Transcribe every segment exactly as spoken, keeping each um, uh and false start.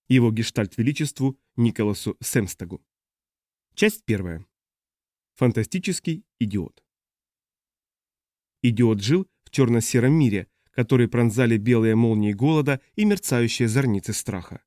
Его гештальт величеству Николасу Семстагу. Часть первая. Фантастический идиот. Идиот жил в черно-сером мире, который пронзали белые молнии голода и мерцающие зорницы страха.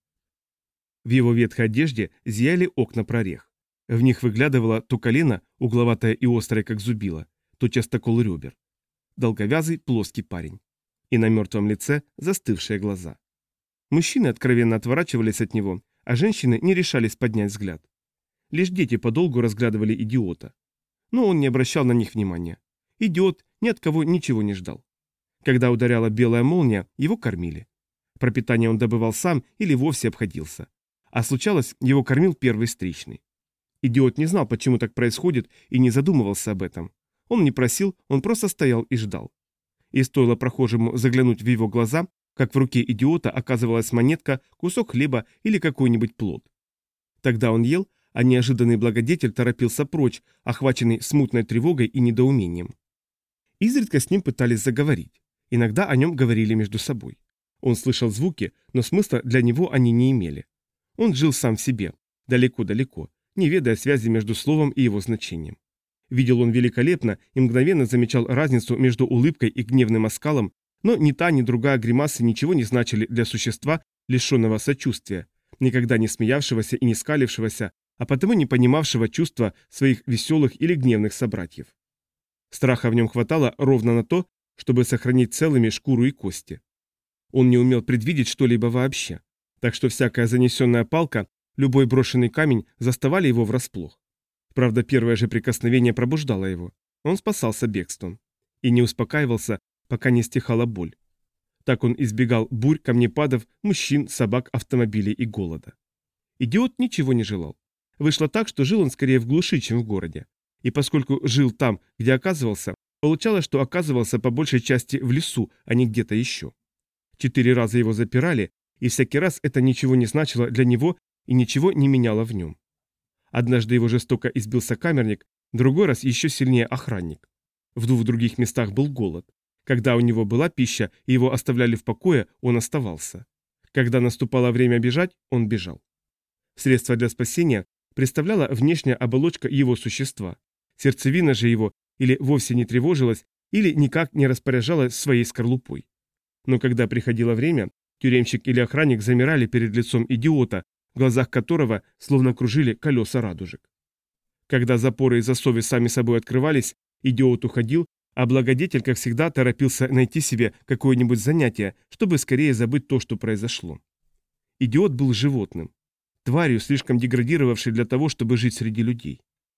В его ветхой одежде зияли окна прорех. В них выглядывало то колено, угловатое и острое, как зубило, то частокол ребер. Долговязый, плоский парень. И на мертвом лице застывшие глаза. Мужчины откровенно отворачивались от него, а женщины не решались поднять взгляд. Лишь дети подолгу разглядывали идиота. Но он не обращал на них внимания. Идиот ни от кого ничего не ждал. Когда ударяла белая молния, его кормили. Пропитание он добывал сам или вовсе обходился. А случалось, его кормил первый встречный. Идиот не знал, почему так происходит, и не задумывался об этом. Он не просил, он просто стоял и ждал. И стоило прохожему заглянуть в его глаза, как в руке идиота оказывалась монетка, кусок хлеба или какой-нибудь плод. Тогда он ел, а неожиданный благодетель торопился прочь, охваченный смутной тревогой и недоумением. Изредка с ним пытались заговорить. Иногда о нем говорили между собой. Он слышал звуки, но смысла для него они не имели. Он жил сам в себе, далеко-далеко, не ведая связи между словом и его значением. Видел он великолепно и мгновенно замечал разницу между улыбкой и гневным оскалом, но ни та, ни другая гримасы ничего не значили для существа, лишенного сочувствия, никогда не смеявшегося и не скалившегося, а потому не понимавшего чувства своих веселых или гневных собратьев. Страха в нем хватало ровно на то, чтобы сохранить целыми шкуру и кости. Он не умел предвидеть что-либо вообще, так что всякая занесенная палка, любой брошенный камень заставали его врасплох. Правда, первое же прикосновение пробуждало его. Он спасался бегством. И не успокаивался, пока не стихала боль. Так он избегал бурь, камнепадов, мужчин, собак, автомобилей и голода. Идиот ничего не желал. Вышло так, что жил он скорее в глуши, чем в городе. И поскольку жил там, где оказывался, получалось, что оказывался по большей части в лесу, а не где-то еще. Четыре раза его запирали, и всякий раз это ничего не значило для него и ничего не меняло в нем. Однажды его жестоко избил сокамерник, другой раз еще сильнее охранник. В двух других местах был голод. Когда у него была пища и его оставляли в покое, он оставался. Когда наступало время бежать, он бежал. Средство для спасения представляла внешняя оболочка его существа. Сердцевина же его или вовсе не тревожилась, или никак не распоряжалась своей скорлупой. Но когда приходило время, тюремщик или охранник замирали перед лицом идиота, в глазах которого словно кружили колеса радужек. Когда запоры и засовы сами собой открывались, идиот уходил, а благодетель, как всегда, торопился найти себе какое-нибудь занятие, чтобы скорее забыть то, что произошло. Идиот был животным, тварью, слишком деградировавшей для того, чтобы жить среди людей.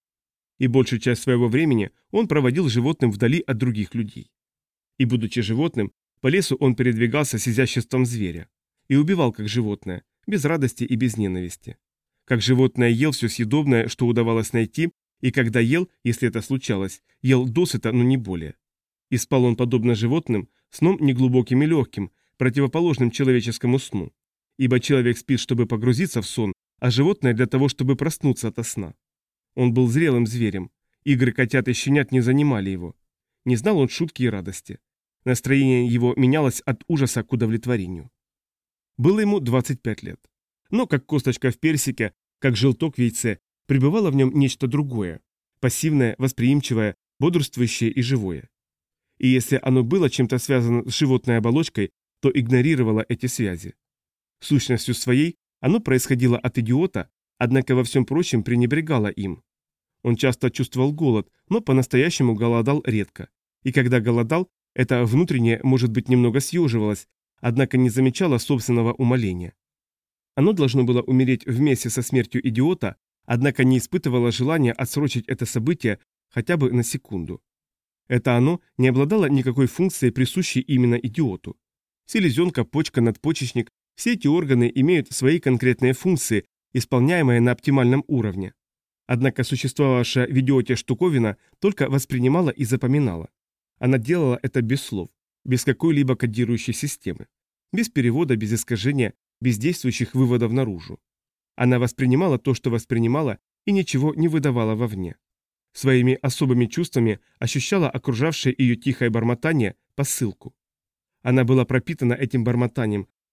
И большую часть своего времени он проводил животным вдали от других людей. И, будучи животным, по лесу он передвигался с изяществом зверя. И убивал как животное, без радости и без ненависти. Как животное ел все съедобное, что удавалось найти, и когда ел, если это случалось, ел досыта, но не более. И спал он, подобно животным, сном неглубоким и легким, противоположным человеческому сну. Ибо человек спит, чтобы погрузиться в сон, а животное для того, чтобы проснуться ото сна. Он был зрелым зверем. Игры котят и щенят не занимали его. Не знал он шутки и радости. Настроение его менялось от ужаса к удовлетворению. Было ему двадцать пять лет. Но как косточка в персике, как желток в яйце, пребывало в нем нечто другое. Пассивное, восприимчивое, бодрствующее и живое. И если оно было чем-то связано с животной оболочкой, то игнорировало эти связи. Сущностью своей оно происходило от идиота, однако во всем прочем пренебрегало им. Он часто чувствовал голод, но по-настоящему голодал редко. И когда голодал, это внутреннее, может быть, немного съеживалось, однако не замечало собственного умоления. Оно должно было умереть вместе со смертью идиота, однако не испытывало желания отсрочить это событие хотя бы на секунду. Это оно не обладало никакой функцией, присущей именно идиоту. Селезенка, почка, надпочечник – все эти органы имеют свои конкретные функции, исполняемые на оптимальном уровне. Однако существовавшая в идиоте штуковина только воспринимала и запоминала. Она делала это без слов, без какой-либо кодирующей системы, без перевода, без искажения, без действующих выводов наружу. Она воспринимала то, что воспринимала, и ничего не выдавала вовне. Своими особыми чувствами ощущала окружавшее ее тихое бормотание, посылку. Она была пропитана этим бормотанием,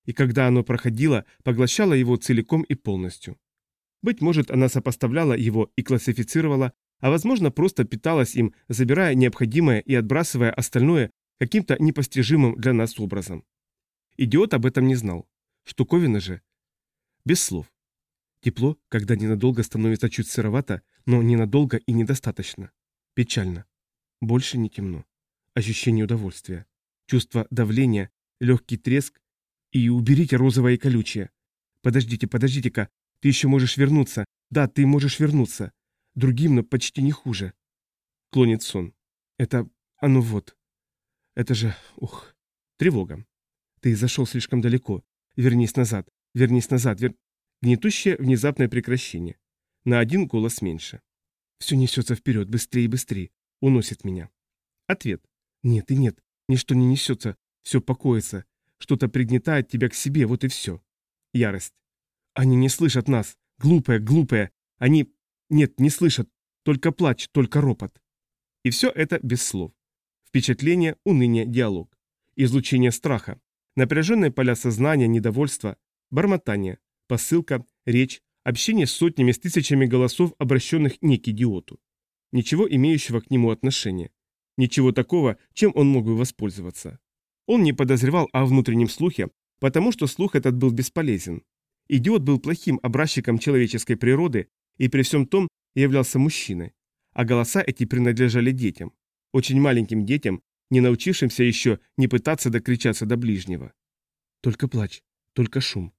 и когда оно проходило, поглощало его целиком и полностью. Быть может, она сопоставляла его и классифицировала, а возможно, просто питалась им, забирая необходимое и отбрасывая остальное каким-то непостижимым для нас образом. Идиот об этом не знал. Штуковина же. Без слов. Тепло, когда ненадолго становится чуть сыровато, но ненадолго и недостаточно. Печально. Больше не темно. Ощущение удовольствия. Чувство давления, легкий треск. И уберите розовое и колючее. Подождите, подождите-ка. Ты еще можешь вернуться. Да, ты можешь вернуться. Другим, но почти не хуже. Клонит сон. Это... А ну вот. Это же... Ух. Тревога. Ты зашел слишком далеко. Вернись назад. Вернись назад. Вер... Гнетущее внезапное прекращение. На один голос меньше. Все несется вперед. Быстрее и быстрее. Уносит меня. Ответ. Нет и нет. Ничто не несется. Все покоится. Что-то пригнетает тебя к себе. Вот и все. Ярость. Они не слышат нас. Глупые, глупые. Они... Нет, не слышат. Только плач, только ропот. И все это без слов. Впечатление, уныние, диалог. Излучение страха. Напряженные поля сознания, недовольство, бормотание, посылка, речь, общение с сотнями, с тысячами голосов, обращенных не к идиоту. Ничего имеющего к нему отношения. Ничего такого, чем он мог бы воспользоваться. Он не подозревал о внутреннем слухе, потому что слух этот был бесполезен. Идиот был плохим образчиком человеческой природы и при всем том являлся мужчиной. А голоса эти принадлежали детям. Очень маленьким детям, не научившимся еще не пытаться докричаться до ближнего. Только плач, только шум.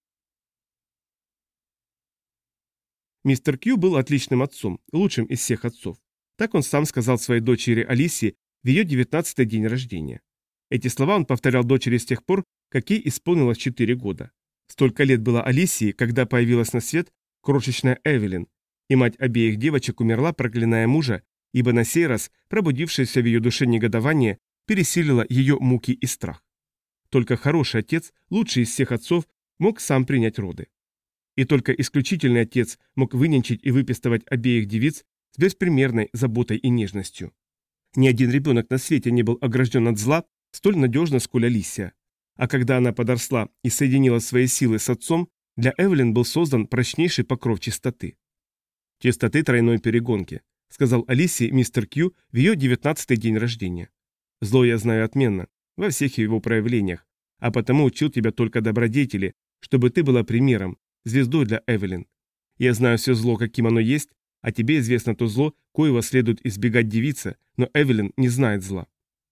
Мистер Кью был отличным отцом, лучшим из всех отцов. Так он сам сказал своей дочери Алисии в ее девятнадцатый день рождения. Эти слова он повторял дочери с тех пор, как ей исполнилось четыре года. Столько лет было Алисии, когда появилась на свет крошечная Эвелин, и мать обеих девочек умерла, проклиная мужа, ибо на сей раз пробудившееся в ее душе негодование пересилило ее муки и страх. Только хороший отец, лучший из всех отцов, мог сам принять роды. И только исключительный отец мог вынянчить и выпестовать обеих девиц с беспримерной заботой и нежностью. Ни один ребенок на свете не был огражден от зла столь надежно, сколь Алисия. А когда она подросла и соединила свои силы с отцом, для Эвелин был создан прочнейший покров чистоты. «Чистоты тройной перегонки», — сказал Алисии мистер Кью в ее девятнадцатый день рождения. «Зло я знаю отменно, во всех его проявлениях, а потому учил тебя только добродетели, чтобы ты была примером, звездой для Эвелин. Я знаю все зло, каким оно есть, а тебе известно то зло, коего следует избегать девица, но Эвелин не знает зла».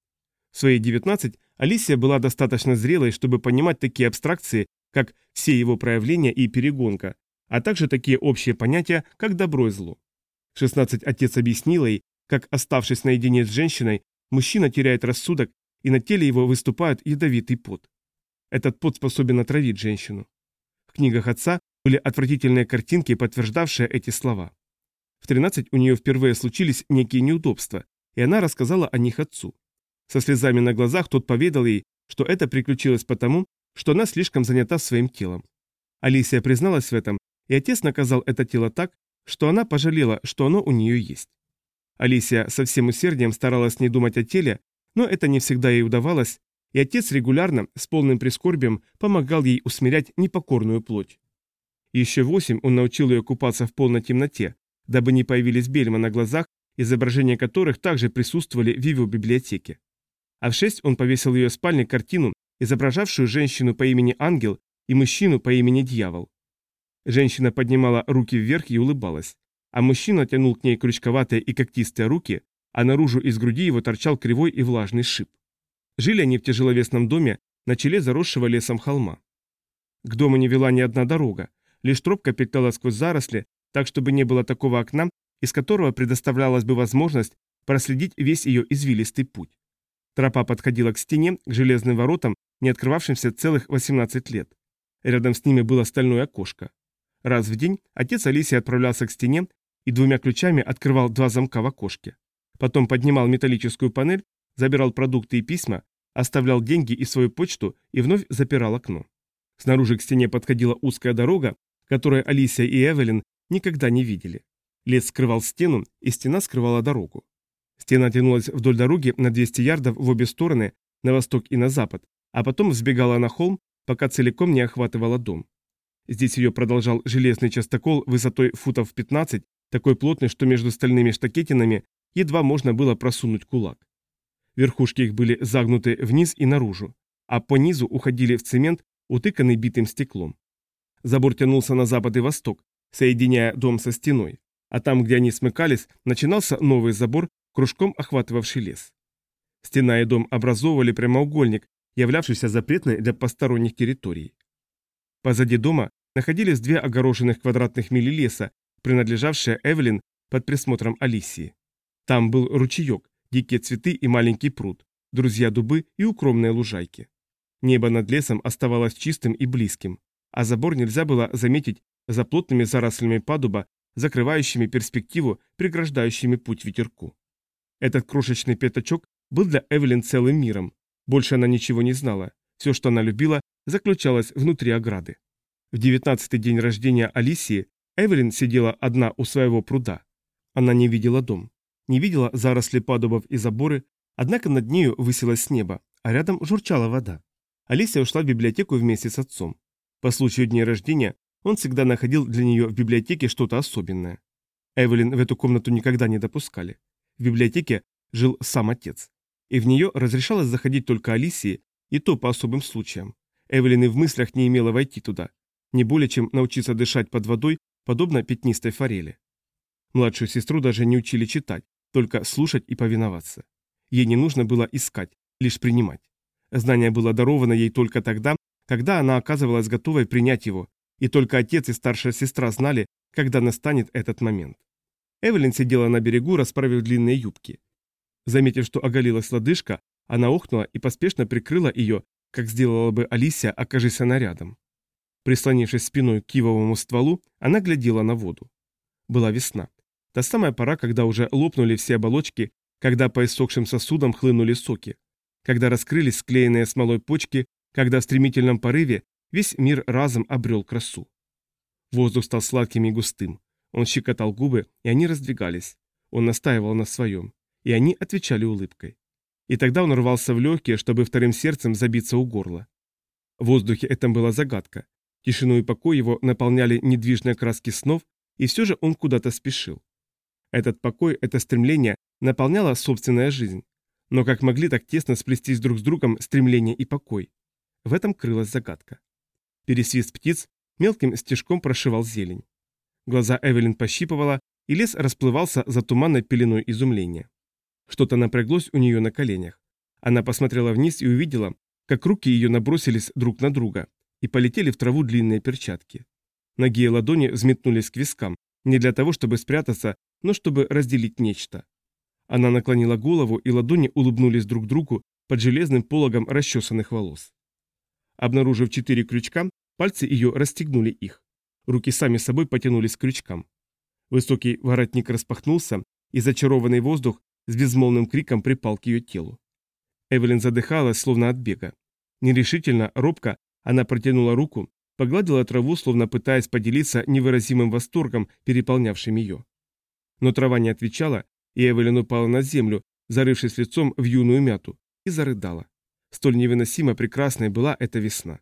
В свои девятнадцать Алисия была достаточно зрелой, чтобы понимать такие абстракции, как все его проявления и перегонка, а также такие общие понятия, как добро и зло. В шестнадцать отец объяснил ей, как, оставшись наедине с женщиной, мужчина теряет рассудок, и на теле его выступает ядовитый пот. Этот пот способен отравить женщину. В книгах отца были отвратительные картинки, подтверждавшие эти слова. В тринадцать у нее впервые случились некие неудобства, и она рассказала о них отцу. Со слезами на глазах тот поведал ей, что это приключилось потому, что она слишком занята своим телом. Алисия призналась в этом, и отец наказал это тело так, что она пожалела, что оно у нее есть. Алисия со всем усердием старалась не думать о теле, но это не всегда ей удавалось, и отец регулярно, с полным прискорбием, помогал ей усмирять непокорную плоть. Еще восемь он научил ее купаться в полной темноте, дабы не появились бельма на глазах, изображения которых также присутствовали в его библиотеке. А в шесть он повесил в ее спальне картину, изображавшую женщину по имени Ангел и мужчину по имени Дьявол. Женщина поднимала руки вверх и улыбалась, а мужчина тянул к ней крючковатые и когтистые руки, а наружу из груди его торчал кривой и влажный шип. Жили они в тяжеловесном доме на челе заросшего лесом холма. К дому не вела ни одна дорога, лишь тропка петляла сквозь заросли, так чтобы не было такого окна, из которого предоставлялась бы возможность проследить весь ее извилистый путь. Тропа подходила к стене, к железным воротам, не открывавшимся целых восемнадцать лет. Рядом с ними было стальное окошко. Раз в день отец Алисии отправлялся к стене и двумя ключами открывал два замка в окошке. Потом поднимал металлическую панель, забирал продукты и письма, оставлял деньги и свою почту и вновь запирал окно. Снаружи к стене подходила узкая дорога, которую Алисия и Эвелин никогда не видели. Лес скрывал стену, и стена скрывала дорогу. Стена тянулась вдоль дороги на двести ярдов в обе стороны, на восток и на запад, а потом взбегала на холм, пока целиком не охватывала дом. Здесь ее продолжал железный частокол высотой футов пятнадцать, такой плотный, что между стальными штакетинами едва можно было просунуть кулак. Верхушки их были загнуты вниз и наружу, а по низу уходили в цемент, утыканный битым стеклом. Забор тянулся на запад и восток, соединяя дом со стеной, а там, где они смыкались, начинался новый забор, кружком охватывавший лес. Стена и дом образовывали прямоугольник, являвшийся запретной для посторонних территорий. Позади дома находились две огороженных квадратных мили леса, принадлежавшие Эвелин под присмотром Алисии. Там был ручеек, дикие цветы и маленький пруд, друзья-дубы и укромные лужайки. Небо над лесом оставалось чистым и близким, а забор нельзя было заметить за плотными зарослями падуба, закрывающими перспективу, преграждающими путь ветерку. Этот крошечный пятачок был для Эвелин целым миром. Больше она ничего не знала. Все, что она любила, заключалось внутри ограды. В девятнадцатый день рождения Алисии Эвелин сидела одна у своего пруда. Она не видела дом, не видела заросли падубов и заборы, однако над нею высилось небо, а рядом журчала вода. Алисия ушла в библиотеку вместе с отцом. По случаю дня рождения он всегда находил для нее в библиотеке что-то особенное. Эвелин в эту комнату никогда не допускали. В библиотеке жил сам отец. И в нее разрешалось заходить только Алисии, и то по особым случаям. Эвелин и в мыслях не имела войти туда. Не более чем научиться дышать под водой, подобно пятнистой форели. Младшую сестру даже не учили читать, только слушать и повиноваться. Ей не нужно было искать, лишь принимать. Знание было даровано ей только тогда, когда она оказывалась готовой принять его, и только отец и старшая сестра знали, когда настанет этот момент. Эвелин сидела на берегу, расправив длинные юбки. Заметив, что оголилась лодыжка, она охнула и поспешно прикрыла ее, как сделала бы Алисия, окажись она рядом. Прислонившись спиной к кивовому стволу, она глядела на воду. Была весна. Та самая пора, когда уже лопнули все оболочки, когда по иссохшим сосудам хлынули соки, когда раскрылись склеенные смолой почки, когда в стремительном порыве весь мир разом обрел красу. Воздух стал сладким и густым. Он щекотал губы, и они раздвигались. Он настаивал на своем, и они отвечали улыбкой. И тогда он рвался в легкие, чтобы вторым сердцем забиться у горла. В воздухе этом была загадка. Тишину и покой его наполняли недвижные краски снов, и все же он куда-то спешил. Этот покой, это стремление наполняло собственная жизнь. Но как могли так тесно сплестись друг с другом стремление и покой? В этом крылась загадка. Пересвист птиц мелким стежком прошивал зелень. Глаза Эвелин пощипывала, и лес расплывался за туманной пеленой изумления. Что-то напряглось у нее на коленях. Она посмотрела вниз и увидела, как руки ее набросились друг на друга, и полетели в траву длинные перчатки. Ноги и ладони взметнулись к вискам, не для того, чтобы спрятаться, но чтобы разделить нечто. Она наклонила голову, и ладони улыбнулись друг другу под железным пологом расчесанных волос. Обнаружив четыре крючка, пальцы ее расстегнули их. Руки сами собой потянулись к крючкам. Высокий воротник распахнулся, и зачарованный воздух с безмолвным криком припал к ее телу. Эвелин задыхалась, словно от бега. Нерешительно, робко, она протянула руку, погладила траву, словно пытаясь поделиться невыразимым восторгом, переполнявшим ее. Но трава не отвечала, и Эвелин упала на землю, зарывшись лицом в юную мяту, и зарыдала. Столь невыносимо прекрасной была эта весна.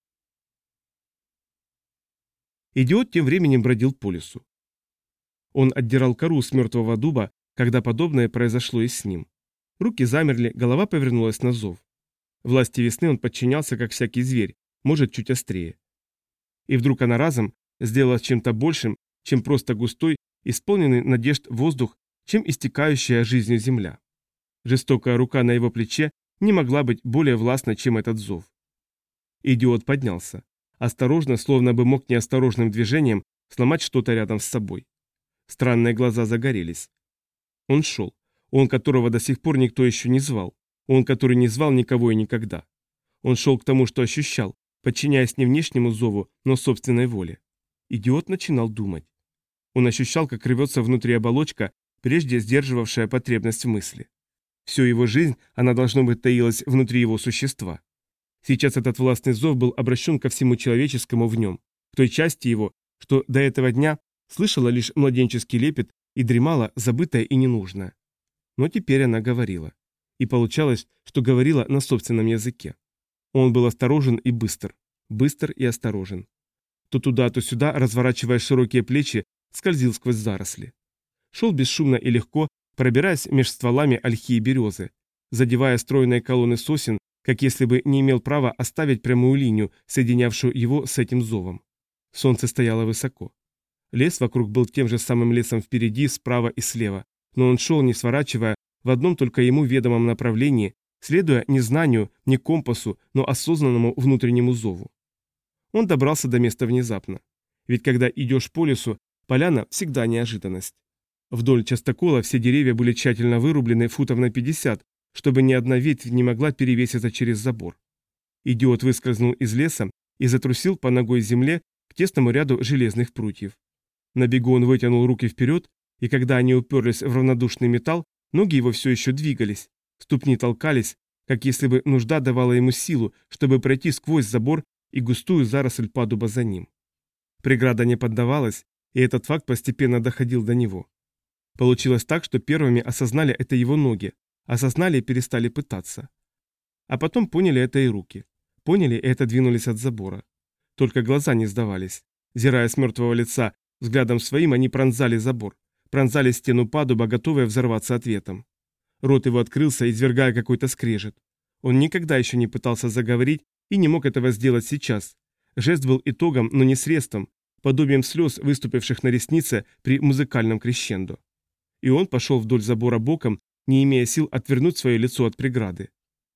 Идиот тем временем бродил по лесу. Он отдирал кору с мертвого дуба, когда подобное произошло и с ним. Руки замерли, голова повернулась на зов. Власти весны он подчинялся, как всякий зверь, может, чуть острее. И вдруг она разом сделалась чем-то большим, чем просто густой, исполненный надежд воздух, чем истекающая жизнью земля. Жестокая рука на его плече не могла быть более властной, чем этот зов. Идиот поднялся. Осторожно, словно бы мог неосторожным движением сломать что-то рядом с собой. Странные глаза загорелись. Он шел. Он, которого до сих пор никто еще не звал. Он, который не звал никого и никогда. Он шел к тому, что ощущал, подчиняясь не внешнему зову, но собственной воле. Идиот начинал думать. Он ощущал, как рвется внутри оболочка, прежде сдерживавшая потребность в мысли. Всю его жизнь она, должно быть, таилась внутри его существа. Сейчас этот властный зов был обращен ко всему человеческому в нем, к той части его, что до этого дня слышала лишь младенческий лепет и дремала, забытая и ненужная. Но теперь она говорила. И получалось, что говорила на собственном языке. Он был осторожен и быстр. быстр и осторожен. То туда, то сюда, разворачивая широкие плечи, скользил сквозь заросли. Шел бесшумно и легко, пробираясь меж стволами ольхи и березы, задевая стройные колонны сосен, как если бы не имел права оставить прямую линию, соединявшую его с этим зовом. Солнце стояло высоко. Лес вокруг был тем же самым лесом впереди, справа и слева, но он шел, не сворачивая, в одном только ему ведомом направлении, следуя не знанию, не компасу, но осознанному внутреннему зову. Он добрался до места внезапно. Ведь когда идешь по лесу, поляна всегда неожиданность. Вдоль частокола все деревья были тщательно вырублены футов на пятьдесят, чтобы ни одна ветвь не могла перевеситься через забор. Идиот выскользнул из леса и затрусил по ногой земле к тесному ряду железных прутьев. На бегу он вытянул руки вперед, и когда они уперлись в равнодушный металл, ноги его все еще двигались, ступни толкались, как если бы нужда давала ему силу, чтобы пройти сквозь забор и густую заросль падуба за ним. Преграда не поддавалась, и этот факт постепенно доходил до него. Получилось так, что первыми осознали это его ноги, осознали и перестали пытаться. А потом поняли это и руки. Поняли и отодвинулись от забора. Только глаза не сдавались. Зирая с мертвого лица, взглядом своим они пронзали забор, пронзали стену падуба, готовые взорваться ответом. Рот его открылся, извергая какой-то скрежет. Он никогда еще не пытался заговорить и не мог этого сделать сейчас. Жест был итогом, но не средством, подобием слез, выступивших на реснице при музыкальном крещендо. И он пошел вдоль забора боком, не имея сил отвернуть свое лицо от преграды.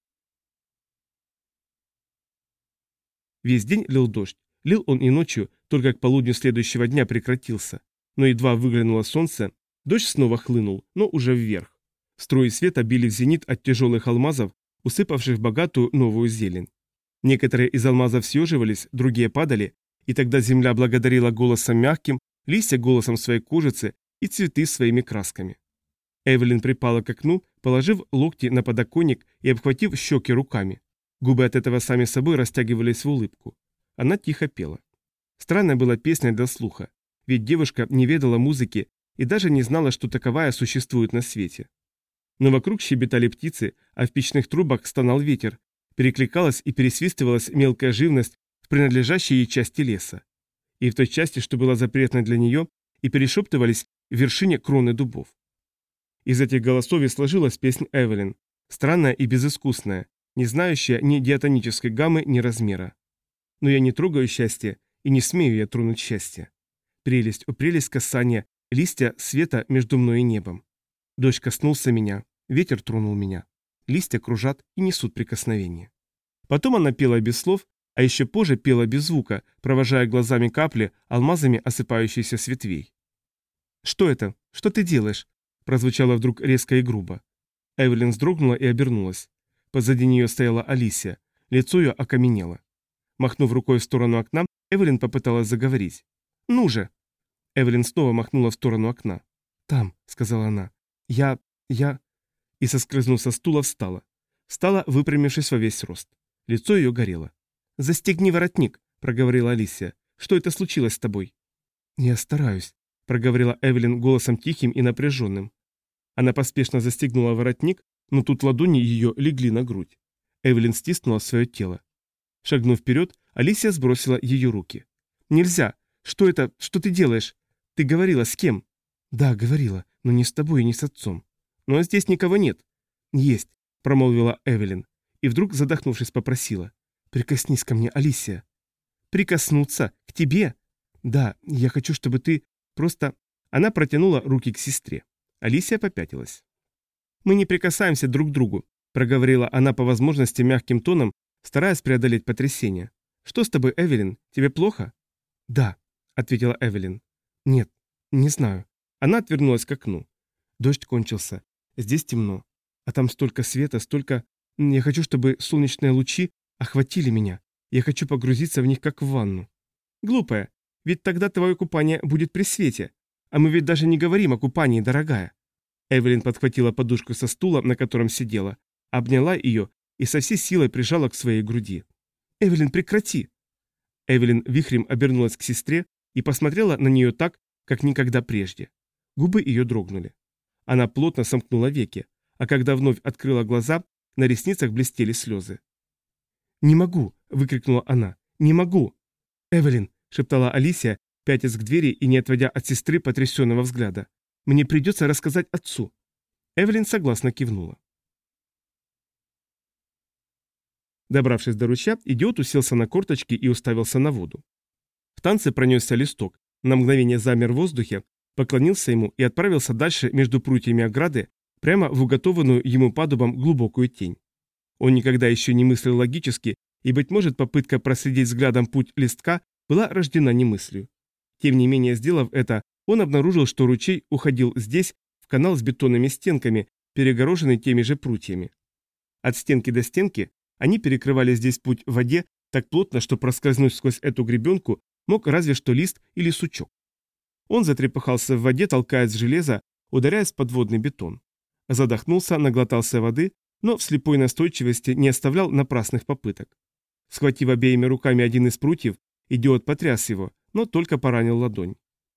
Весь день лил дождь. Лил он и ночью, только к полудню следующего дня прекратился. Но едва выглянуло солнце, дождь снова хлынул, но уже вверх. Струи света били в зенит от тяжелых алмазов, усыпавших богатую новую зелень. Некоторые из алмазов съеживались, другие падали, и тогда земля благодарила голосом мягким, листья голосом своей кожицы и цветы своими красками. Эвелин припала к окну, положив локти на подоконник и обхватив щеки руками. Губы от этого сами собой растягивались в улыбку. Она тихо пела. Странная была песня для слуха, ведь девушка не ведала музыки и даже не знала, что таковая существует на свете. Но вокруг щебетали птицы, а в печных трубах стонал ветер, перекликалась и пересвистывалась мелкая живность в принадлежащей ей части леса. И в той части, что была запретной для нее, и перешептывались в вершине кроны дубов. Из этих голосов и сложилась песнь Эвелин, странная и безыскусная, не знающая ни диатонической гаммы, ни размера. Но я не трогаю счастье, и не смею я тронуть счастье. Прелесть, о прелесть касания, листья света между мной и небом. Дождь коснулся меня, ветер тронул меня. Листья кружат и несут прикосновение. Потом она пела без слов, а еще позже пела без звука, провожая глазами капли, алмазами осыпающиеся с ветвей. «Что это? Что ты делаешь?» прозвучало вдруг резко и грубо. Эвелин вздрогнула и обернулась. Позади нее стояла Алисия, лицо ее окаменело. Махнув рукой в сторону окна, Эвелин попыталась заговорить. «Ну же!» Эвелин снова махнула в сторону окна. «Там», — сказала она. «Я... я...» И, соскользнув со стула, встала. Встала, выпрямившись во весь рост. Лицо ее горело. «Застегни воротник», — проговорила Алисия. «Что это случилось с тобой?» «Я стараюсь», — проговорила Эвелин голосом тихим и напряженным. Она поспешно застегнула воротник, но тут ладони ее легли на грудь. Эвелин стиснула свое тело. Шагнув вперед, Алисия сбросила ее руки. «Нельзя! Что это? Что ты делаешь? Ты говорила с кем?» «Да, говорила, но не с тобой и не с отцом». «Но здесь никого нет». «Есть», — промолвила Эвелин. И вдруг, задохнувшись, попросила. «Прикоснись ко мне, Алисия». «Прикоснуться? К тебе?» «Да, я хочу, чтобы ты просто...» Она протянула руки к сестре. Алисия попятилась. «Мы не прикасаемся друг к другу», — проговорила она по возможности мягким тоном, стараясь преодолеть потрясение. «Что с тобой, Эвелин? Тебе плохо?» «Да», — ответила Эвелин. «Нет, не знаю». Она отвернулась к окну. Дождь кончился. Здесь темно. А там столько света, столько... Я хочу, чтобы солнечные лучи охватили меня. Я хочу погрузиться в них, как в ванну. Глупая, ведь тогда твое купание будет при свете. А мы ведь даже не говорим о купании, дорогая. Эвелин подхватила подушку со стула, на котором сидела, обняла ее и со всей силой прижала к своей груди. «Эвелин, прекрати!» Эвелин вихрем обернулась к сестре и посмотрела на нее так, как никогда прежде. Губы ее дрогнули. Она плотно сомкнула веки, а когда вновь открыла глаза, на ресницах блестели слезы. «Не могу!» – выкрикнула она. Не могу!» «Эвелин!» — шептала Алисия, пятясь к двери и не отводя от сестры потрясенного взгляда. «Мне придется рассказать отцу». Эвелин согласно кивнула. Добравшись до ручья, идиот уселся на корточки и уставился на воду. В танце пронесся листок, на мгновение замер в воздухе, поклонился ему и отправился дальше между прутьями ограды, прямо в уготованную ему падубом глубокую тень. Он никогда еще не мыслил логически, и, быть может, попытка проследить взглядом путь листка была рождена не мыслью. Тем не менее, сделав это, он обнаружил, что ручей уходил здесь, в канал с бетонными стенками, перегороженный теми же прутьями. От стенки до стенки они перекрывали здесь путь в воде так плотно, что проскользнуть сквозь эту гребенку мог разве что лист или сучок. Он затрепыхался в воде, толкаясь в железо, ударяясь в подводный бетон. Задохнулся, наглотался воды, но в слепой настойчивости не оставлял напрасных попыток. Схватив обеими руками один из прутьев, идиот потряс его, но только поранил ладонь.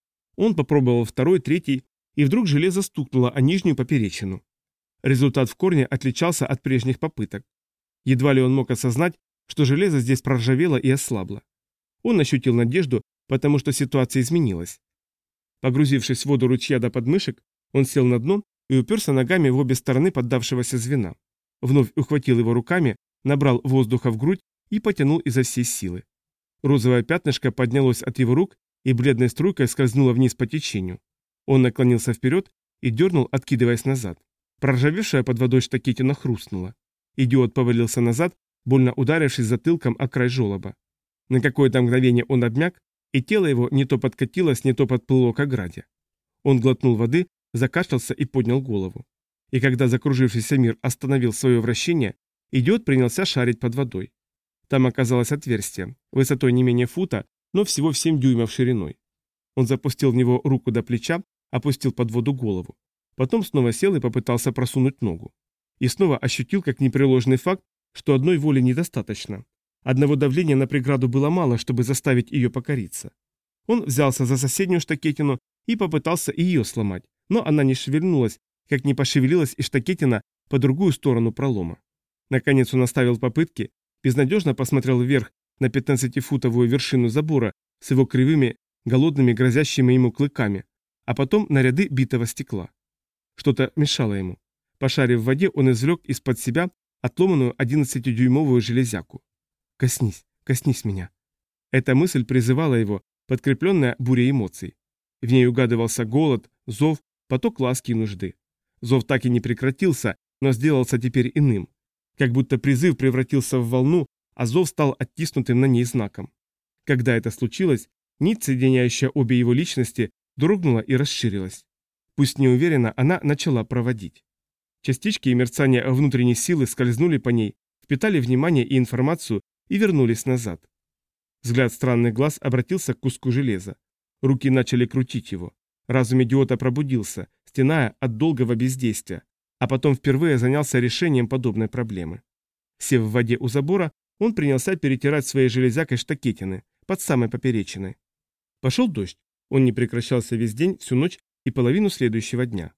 Он попробовал второй, третий, и вдруг железо стукнуло о нижнюю поперечину. Результат в корне отличался от прежних попыток. Едва ли он мог осознать, что железо здесь проржавело и ослабло. Он ощутил надежду, потому что ситуация изменилась. Погрузившись в воду ручья до подмышек, он сел на дно и уперся ногами в обе стороны поддавшегося звена. Вновь ухватил его руками, набрал воздуха в грудь и потянул изо всей силы. Розовое пятнышко поднялось от его рук и бледной струйкой скользнуло вниз по течению. Он наклонился вперед и дернул, откидываясь назад. Проржавевшая под водой штакетина хрустнула. Идиот повалился назад, больно ударившись затылком о край желоба. На какое-то мгновение он обмяк, и тело его не то подкатилось, не то подплыло к ограде. Он глотнул воды, закашлялся и поднял голову. И когда закружившийся мир остановил свое вращение, идиот принялся шарить под водой. Там оказалось отверстие, высотой не менее фута, но всего в семь дюймов шириной. Он запустил в него руку до плеча, опустил под воду голову. Потом снова сел и попытался просунуть ногу. И снова ощутил как непреложный факт, что одной воли недостаточно. Одного давления на преграду было мало, чтобы заставить ее покориться. Он взялся за соседнюю штакетину и попытался и ее сломать, но она не шевельнулась, как не пошевелилась и штакетина по другую сторону пролома. Наконец он оставил попытки, безнадежно посмотрел вверх на пятнадцатифутовую вершину забора с его кривыми, голодными, грозящими ему клыками, а потом на ряды битого стекла. Что-то мешало ему. Пошарив в воде, он извлек из-под себя отломанную одиннадцатидюймовую железяку. «Коснись, коснись меня». Эта мысль призывала его, подкрепленная бурей эмоций. В ней угадывался голод, зов, поток ласки и нужды. Зов так и не прекратился, но сделался теперь иным. Как будто призыв превратился в волну, а зов стал оттиснутым на ней знаком. Когда это случилось, нить, соединяющая обе его личности, дрогнула и расширилась. Пусть неуверенно, она начала проводить. Частички и мерцания внутренней силы скользнули по ней, впитали внимание и информацию и вернулись назад. Взгляд странных глаз обратился к куску железа. Руки начали крутить его. Разум идиота пробудился, стеная от долгого бездействия, а потом впервые занялся решением подобной проблемы. Сев в воде у забора, он принялся перетирать своей железякой штакетины, под самой поперечиной. Пошел дождь. Он не прекращался весь день, всю ночь и половину следующего дня.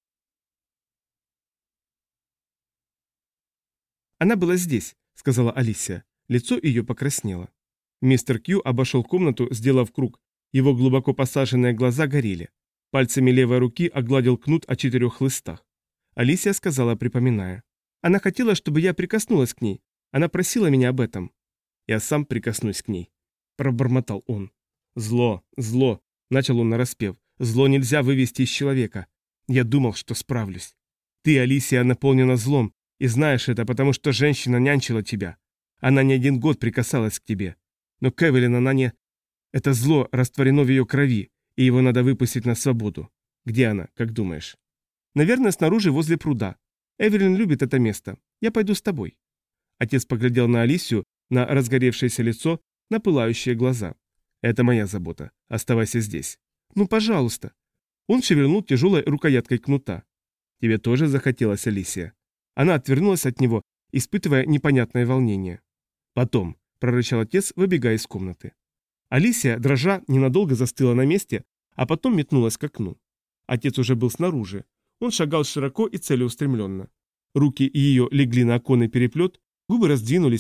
«Она была здесь», — сказала Алисия. Лицо ее покраснело. Мистер Кью обошел комнату, сделав круг. Его глубоко посаженные глаза горели. Пальцами левой руки огладил кнут о четырех хлыстах. Алисия сказала, припоминая. «Она хотела, чтобы я прикоснулась к ней. Она просила меня об этом». «Я сам прикоснусь к ней», — пробормотал он. «Зло, зло», — начал он нараспев. «Зло нельзя вывести из человека. Я думал, что справлюсь. Ты, Алисия, наполнена злом, и знаешь это, потому что женщина нянчила тебя. Она не один год прикасалась к тебе. Но к Эвелин она не... Это зло растворено в ее крови, и его надо выпустить на свободу. Где она, как думаешь?» «Наверное, снаружи, возле пруда. Эвелин любит это место. Я пойду с тобой». Отец поглядел на Алисию, на разгоревшееся лицо, на пылающие глаза. «Это моя забота. Оставайся здесь». «Ну, пожалуйста». Он шевельнул тяжелой рукояткой кнута. «Тебе тоже захотелось, Алисия?» Она отвернулась от него, испытывая непонятное волнение. «Потом», — прорычал отец, выбегая из комнаты. Алисия, дрожа, ненадолго застыла на месте, а потом метнулась к окну. Отец уже был снаружи. Он шагал широко и целеустремленно. Руки ее легли на оконный переплет, губы раздвинулись,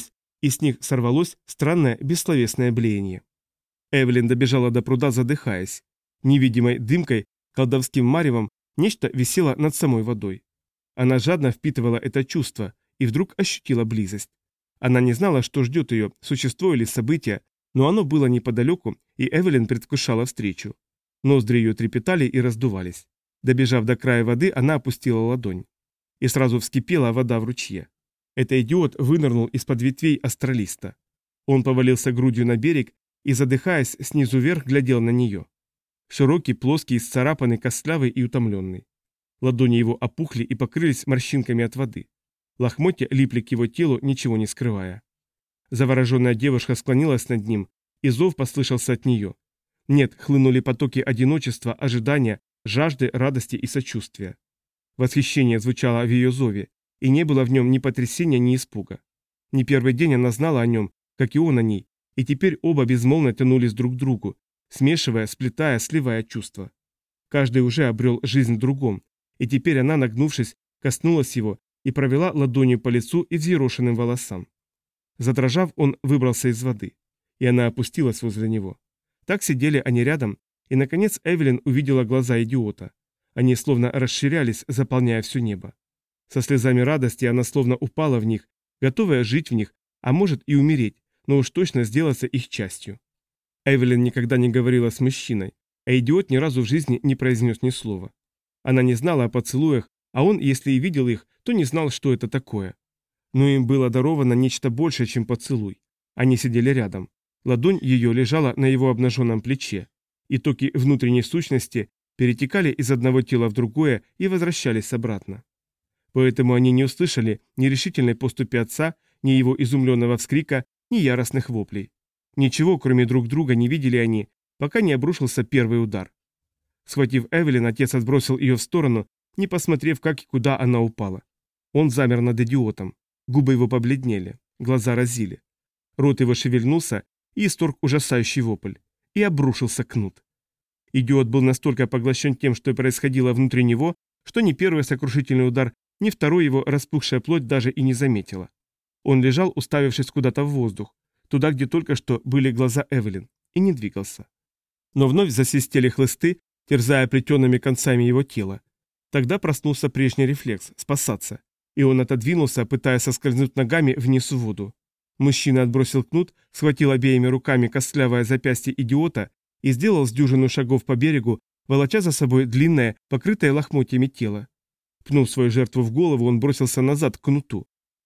и с них сорвалось странное бессловесное блеяние. Эвелин добежала до пруда, задыхаясь. Невидимой дымкой, колдовским маревом, нечто висело над самой водой. Она жадно впитывала это чувство и вдруг ощутила близость. Она не знала, что ждет ее, существо или событие, но оно было неподалеку, и Эвелин предвкушала встречу. Ноздри ее трепетали и раздувались. Добежав до края воды, она опустила ладонь. И сразу вскипела вода в ручье. Этот идиот вынырнул из-под ветвей астралиста. Он повалился грудью на берег и, задыхаясь, снизу вверх глядел на нее. Широкий, плоский, исцарапанный, костлявый и утомленный. Ладони его опухли и покрылись морщинками от воды. Лохмотья липли к его телу, ничего не скрывая. Завороженная девушка склонилась над ним, и зов послышался от нее. Нет, хлынули потоки одиночества, ожидания, жажды, радости и сочувствия. Восхищение звучало в ее зове, и не было в нем ни потрясения, ни испуга. Не первый день она знала о нем, как и он о ней, и теперь оба безмолвно тянулись друг к другу, смешивая, сплетая, сливая чувства. Каждый уже обрел жизнь в другом, и теперь она, нагнувшись, коснулась его и провела ладонью по лицу и взъерошенным волосам. Задрожав, он выбрался из воды, и она опустилась возле него. Так сидели они рядом, и, наконец, Эвелин увидела глаза идиота. Они словно расширялись, заполняя все небо. Со слезами радости она словно упала в них, готовая жить в них, а может и умереть, но уж точно сделаться их частью. Эвелин никогда не говорила с мужчиной, а идиот ни разу в жизни не произнес ни слова. Она не знала о поцелуях, а он, если и видел их, то не знал, что это такое. Но им было даровано нечто большее, чем поцелуй. Они сидели рядом. Ладонь ее лежала на его обнаженном плече. И токи внутренней сущности перетекали из одного тела в другое и возвращались обратно. Поэтому они не услышали ни решительной поступи отца, ни его изумленного вскрика, ни яростных воплей. Ничего, кроме друг друга, не видели они, пока не обрушился первый удар. Схватив Эвелин, отец отбросил ее в сторону, не посмотрев, как и куда она упала. Он замер над идиотом. Губы его побледнели, глаза разили. Рот его шевельнулся и исторг ужасающий вопль. И обрушился кнут. Идиот был настолько поглощен тем, что происходило внутри него, что ни первый сокрушительный удар, ни второй его распухшая плоть даже и не заметила. Он лежал, уставившись куда-то в воздух, туда, где только что были глаза Эвелин, и не двигался. Но вновь засвистели хлысты, терзая плетеными концами его тела. Тогда проснулся прежний рефлекс – спасаться, и он отодвинулся, пытаясь соскользнуть ногами вниз в воду. Мужчина отбросил кнут, схватил обеими руками костлявое запястье идиота и сделал с дюжину шагов по берегу, волоча за собой длинное, покрытое лохмотьями тело. Пнув свою жертву в голову, он бросился назад к кнуту.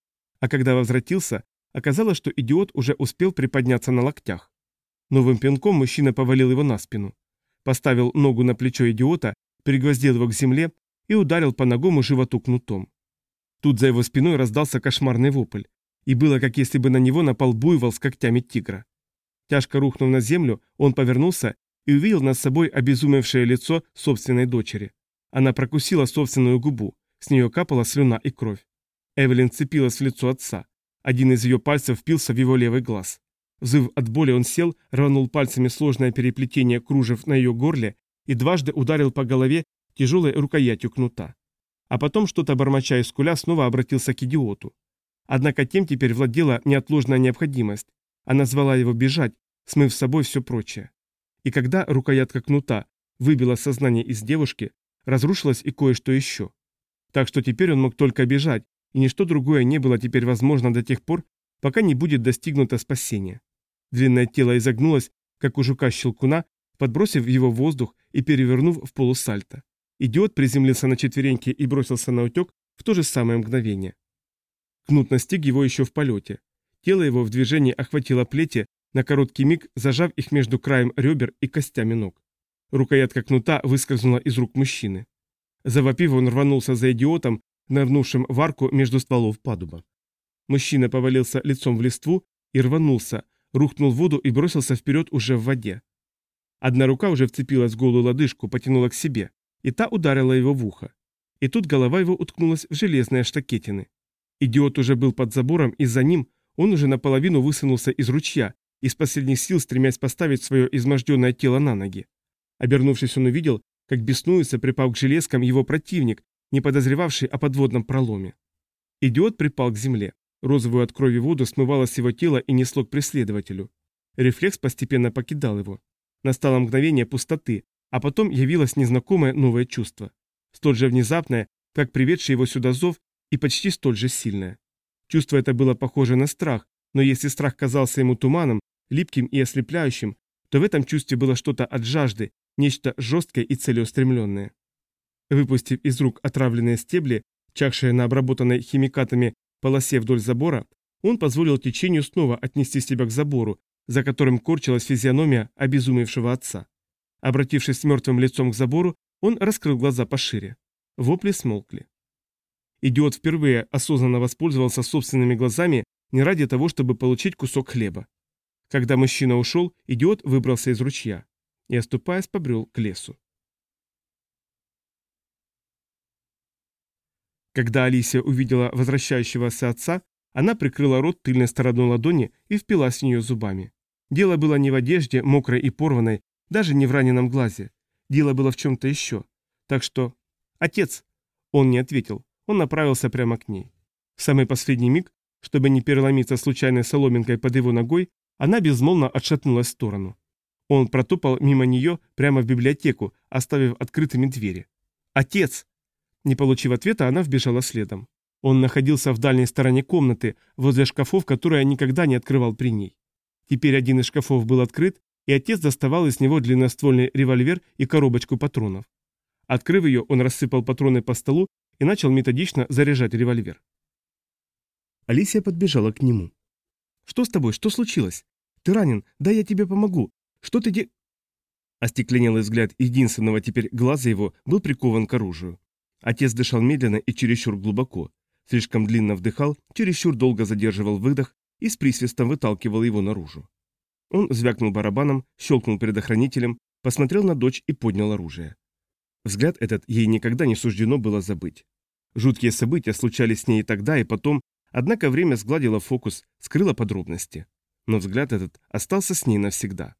А когда возвратился, оказалось, что идиот уже успел приподняться на локтях. Новым пинком мужчина повалил его на спину. Поставил ногу на плечо идиота, пригвоздил его к земле и ударил по ногому животу кнутом. Тут за его спиной раздался кошмарный вопль, и было, как если бы на него напал буйвол с когтями тигра. Тяжко рухнув на землю, он повернулся и увидел над собой обезумевшее лицо собственной дочери. Она прокусила собственную губу, с нее капала слюна и кровь. Эвелин вцепилась в лицо отца. Один из ее пальцев впился в его левый глаз. Взвыв от боли, он сел, рванул пальцами сложное переплетение кружев на ее горле и дважды ударил по голове тяжелой рукоятью кнута. А потом, что-то бормоча и скуля, снова обратился к идиоту. Однако тем теперь владела неотложная необходимость. Она звала его бежать, смыв с собой все прочее. И когда рукоятка кнута выбила сознание из девушки, разрушилось и кое-что еще. Так что теперь он мог только бежать, и ничто другое не было теперь возможно до тех пор, пока не будет достигнуто спасение. Длинное тело изогнулось, как у жука-щелкуна, подбросив его в воздух и перевернув в полусальто. Идиот приземлился на четвереньки и бросился на утек в то же самое мгновение. Кнут настиг его еще в полете. Тело его в движении охватило плети, на короткий миг зажав их между краем ребер и костями ног. Рукоятка кнута выскользнула из рук мужчины. Завопив, он рванулся за идиотом, нырнувшим в арку между стволов падуба. Мужчина повалился лицом в листву и рванулся, рухнул в воду и бросился вперед уже в воде. Одна рука уже вцепилась в голую лодыжку, потянула к себе, и та ударила его в ухо. И тут голова его уткнулась в железные штакетины. Идиот уже был под забором, и за ним он уже наполовину высунулся из ручья, из последних сил стремясь поставить свое изможденное тело на ноги. Обернувшись, он увидел, как беснуется, припав к железкам, его противник, не подозревавший о подводном проломе. Идиот припал к земле. Розовую от крови воду смывало с его тела и несло к преследователю. Рефлекс постепенно покидал его. Настало мгновение пустоты, а потом явилось незнакомое новое чувство. Столь же внезапное, как приведший его сюда зов, и почти столь же сильное. Чувство это было похоже на страх, но если страх казался ему туманом, липким и ослепляющим, то в этом чувстве было что-то от жажды, нечто жесткое и целеустремленное. Выпустив из рук отравленные стебли, чахшие на обработанной химикатами полосе вдоль забора, он позволил течению снова отнести себя к забору, за которым корчилась физиономия обезумевшего отца. Обратившись мертвым лицом к забору, он раскрыл глаза пошире. Вопли смолкли. Идиот впервые осознанно воспользовался собственными глазами не ради того, чтобы получить кусок хлеба. Когда мужчина ушел, идиот выбрался из ручья и, оступаясь, побрел к лесу. Когда Алисия увидела возвращающегося отца, она прикрыла рот тыльной стороной ладони и впилась в нее зубами. Дело было не в одежде, мокрой и порванной, даже не в раненом глазе. Дело было в чем-то еще. Так что... «Отец!» Он не ответил. Он направился прямо к ней. В самый последний миг, чтобы не переломиться случайной соломинкой под его ногой, она безмолвно отшатнулась в сторону. Он протопал мимо нее прямо в библиотеку, оставив открытыми двери. «Отец!» Не получив ответа, она вбежала следом. Он находился в дальней стороне комнаты, возле шкафов, которые никогда не открывал при ней. Теперь один из шкафов был открыт, и отец доставал из него длинноствольный револьвер и коробочку патронов. Открыв ее, он рассыпал патроны по столу и начал методично заряжать револьвер. Алисия подбежала к нему. «Что с тобой? Что случилось? Ты ранен? Да я тебе помогу. Что ты де...» Остекленелый взгляд единственного теперь глаза его был прикован к оружию. Отец дышал медленно и чересчур глубоко. Слишком длинно вдыхал, чересчур долго задерживал выдох и с присвистом выталкивал его наружу. Он звякнул барабаном, щелкнул предохранителем, посмотрел на дочь и поднял оружие. Взгляд этот ей никогда не суждено было забыть. Жуткие события случались с ней и тогда, и потом, однако время сгладило фокус, скрыло подробности. Но взгляд этот остался с ней навсегда.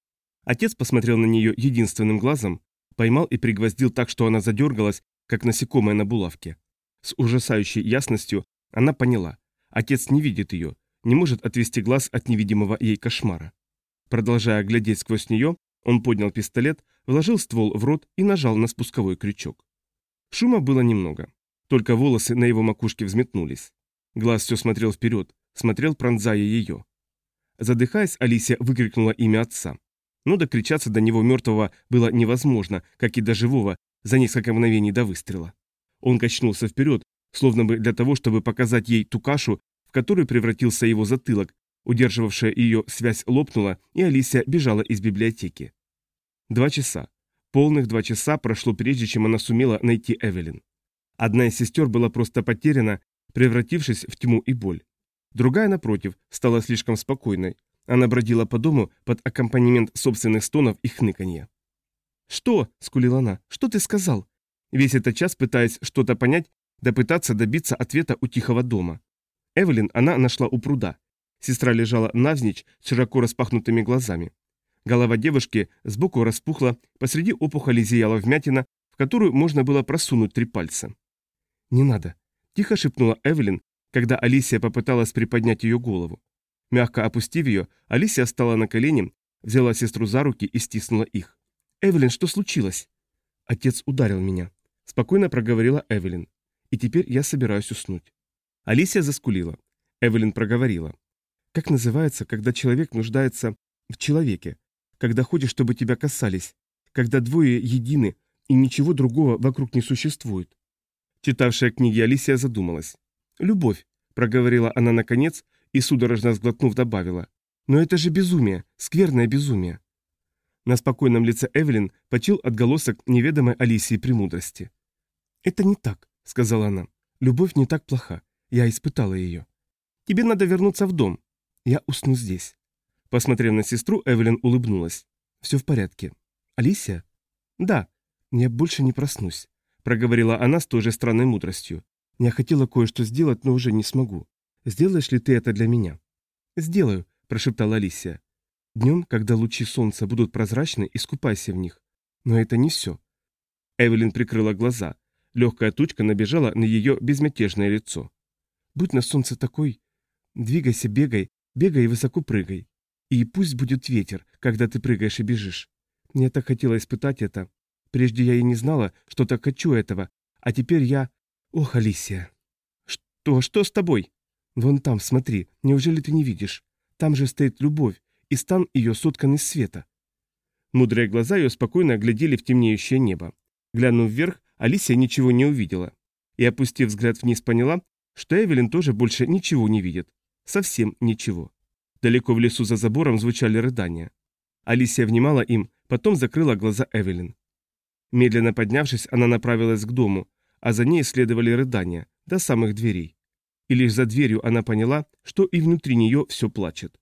Отец посмотрел на нее единственным глазом, поймал и пригвоздил так, что она задергалась, как насекомое на булавке. С ужасающей ясностью она поняла. Отец не видит ее, не может отвести глаз от невидимого ей кошмара. Продолжая глядеть сквозь нее, он поднял пистолет, вложил ствол в рот и нажал на спусковой крючок. Шума было немного. Только волосы на его макушке взметнулись. Глаз все смотрел вперед, смотрел, пронзая ее. Задыхаясь, Алисия выкрикнула имя отца. Но докричаться до него мертвого было невозможно, как и до живого, за несколько мгновений до выстрела. Он качнулся вперед, словно бы для того, чтобы показать ей ту кашу, в которую превратился его затылок, удерживавшая ее связь лопнула, и Алисия бежала из библиотеки. Два часа. Полных два часа прошло, прежде чем она сумела найти Эвелин. Одна из сестер была просто потеряна, превратившись в тьму и боль. Другая, напротив, стала слишком спокойной. Она бродила по дому под аккомпанемент собственных стонов и хныканья. «Что?» – скулила она. «Что ты сказал?» Весь этот час, пытаясь что-то понять, да пытаться добиться ответа у тихого дома. Эвелин она нашла у пруда. Сестра лежала навзничь с широко распахнутыми глазами. Голова девушки сбоку распухла, посреди опухоли зияла вмятина, в которую можно было просунуть три пальца. «Не надо», – тихо шепнула Эвелин, когда Алисия попыталась приподнять ее голову. Мягко опустив ее, Алисия встала на колени, взяла сестру за руки и стиснула их. «Эвелин, что случилось?» «Отец ударил меня», – спокойно проговорила Эвелин. «И теперь я собираюсь уснуть». Алисия заскулила. Эвелин проговорила. «Как называется, когда человек нуждается в человеке? Когда хочешь, чтобы тебя касались? Когда двое едины, и ничего другого вокруг не существует?» Читавшая книги Алисия задумалась. «Любовь», – проговорила она наконец, и, судорожно сглотнув, добавила. «Но это же безумие, скверное безумие». На спокойном лице Эвелин почил отголосок неведомой Алисии премудрости. «Это не так», — сказала она. «Любовь не так плоха. Я испытала ее. Тебе надо вернуться в дом. Я усну здесь». Посмотрев на сестру, Эвелин улыбнулась. «Все в порядке. Алисия?» «Да. Я больше не проснусь», — проговорила она с той же странной мудростью. «Я хотела кое-что сделать, но уже не смогу. Сделаешь ли ты это для меня?» «Сделаю», — прошептала Алисия. «Днем, когда лучи солнца будут прозрачны, искупайся в них. Но это не все». Эвелин прикрыла глаза. Легкая тучка набежала на ее безмятежное лицо. «Будь на солнце такой, Двигайся, бегай, бегай и высоко прыгай. И пусть будет ветер, когда ты прыгаешь и бежишь. Мне так хотела испытать это. Прежде я и не знала, что так хочу этого, а теперь я... Ох, Алисия. Что, что с тобой? Вон там, смотри, неужели ты не видишь? Там же стоит любовь, и стан ее соткан из света. Мудрые глаза ее спокойно глядели в темнеющее небо. Глянув вверх, Алисия ничего не увидела. И, опустив взгляд вниз, поняла, что Эвелин тоже больше ничего не видит. Совсем ничего. Далеко в лесу за забором звучали рыдания. Алисия внимала им, потом закрыла глаза Эвелин. Медленно поднявшись, она направилась к дому, а за ней следовали рыдания, до самых дверей. И лишь за дверью она поняла, что и внутри нее все плачет.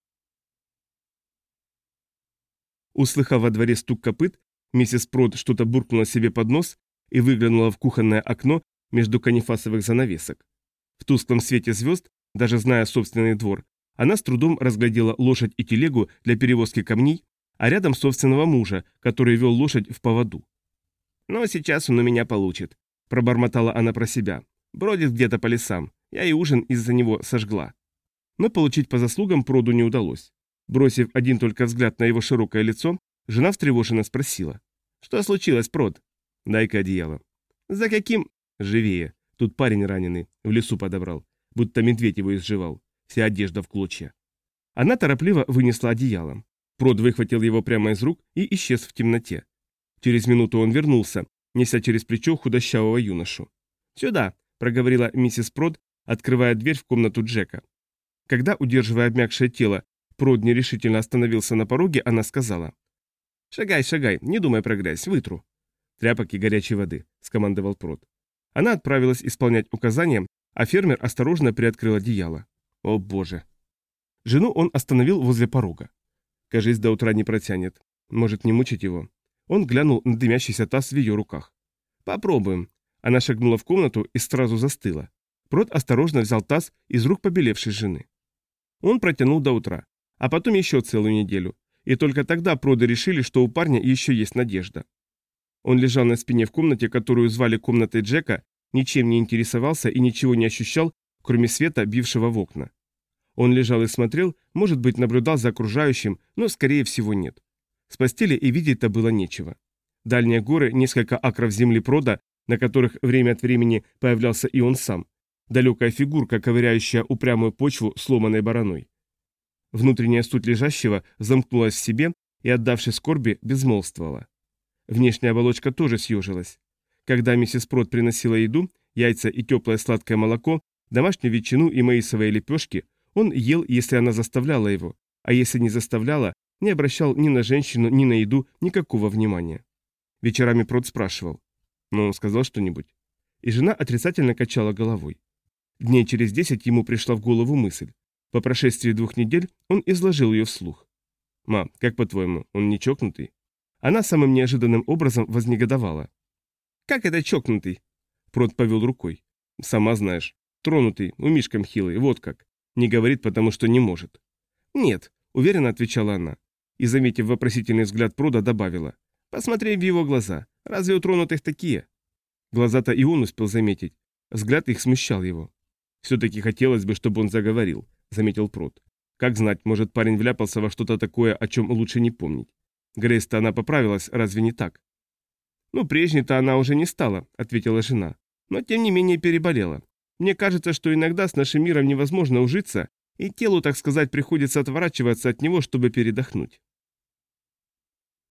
Услыхав во дворе стук копыт, миссис Прод что-то буркнула себе под нос и выглянула в кухонное окно между канифасовых занавесок. В тусклом свете звезд, даже зная собственный двор, она с трудом разглядела лошадь и телегу для перевозки камней, а рядом собственного мужа, который вел лошадь в поводу. «Но сейчас он у меня получит», – пробормотала она про себя. «Бродит где-то по лесам. Я и ужин из-за него сожгла». Но получить по заслугам Проду не удалось. Бросив один только взгляд на его широкое лицо, жена встревоженно спросила. «Что случилось, Прод?» «Дай-ка одеяло». «За каким?» «Живее. Тут парень раненый. В лесу подобрал. Будто медведь его изживал. Вся одежда в клочья». Она торопливо вынесла одеяло. Прод выхватил его прямо из рук и исчез в темноте. Через минуту он вернулся, неся через плечо худощавого юношу. «Сюда», — проговорила миссис Прод, открывая дверь в комнату Джека. Когда, удерживая обмякшее тело, Прод нерешительно остановился на пороге, она сказала. «Шагай, шагай, не думай про грязь, вытру». «Тряпок и горячей воды», — скомандовал Прод. Она отправилась исполнять указания, а фермер осторожно приоткрыл одеяло. О боже. Жену он остановил возле порога. Кажись, до утра не протянет. Может, не мучить его? Он глянул на дымящийся таз в ее руках. «Попробуем». Она шагнула в комнату и сразу застыла. Прод осторожно взял таз из рук побелевшей жены. Он протянул до утра, а потом еще целую неделю. И только тогда Проды решили, что у парня еще есть надежда. Он лежал на спине в комнате, которую звали комнатой Джека, ничем не интересовался и ничего не ощущал, кроме света, бившего в окна. Он лежал и смотрел, может быть, наблюдал за окружающим, но, скорее всего, нет. С постели и видеть-то было нечего. Дальние горы, несколько акров земли Прода, на которых время от времени появлялся и он сам. Далекая фигурка, ковыряющая упрямую почву сломанной бараной. Внутренняя суть лежащего замкнулась в себе и, отдавшись скорби, безмолвствовала. Внешняя оболочка тоже съежилась. Когда миссис Прод приносила еду, яйца и теплое сладкое молоко, домашнюю ветчину и маисовые лепешки, он ел, если она заставляла его, а если не заставляла, не обращал ни на женщину, ни на еду никакого внимания. Вечерами Прод спрашивал. «Ну, он сказал что-нибудь?» И жена отрицательно качала головой. Дней через десять ему пришла в голову мысль. По прошествии двух недель он изложил ее вслух. «Ма, как по-твоему, он не чокнутый?» Она самым неожиданным образом вознегодовала. «Как это чокнутый?» Прод повел рукой. «Сама знаешь. Тронутый, умишком хилый, вот как. Не говорит, потому что не может». «Нет», — уверенно отвечала она. И, заметив вопросительный взгляд Прода, добавила. «Посмотри в его глаза. Разве у тронутых такие?» Глаза-то и он успел заметить. Взгляд их смущал его. «Все-таки хотелось бы, чтобы он заговорил», — заметил Прод. «Как знать, может, парень вляпался во что-то такое, о чем лучше не помнить. Грейс-то она поправилась, разве не так?» «Ну, прежней-то она уже не стала», — ответила жена. «Но, тем не менее, переболела. Мне кажется, что иногда с нашим миром невозможно ужиться, и телу, так сказать, приходится отворачиваться от него, чтобы передохнуть».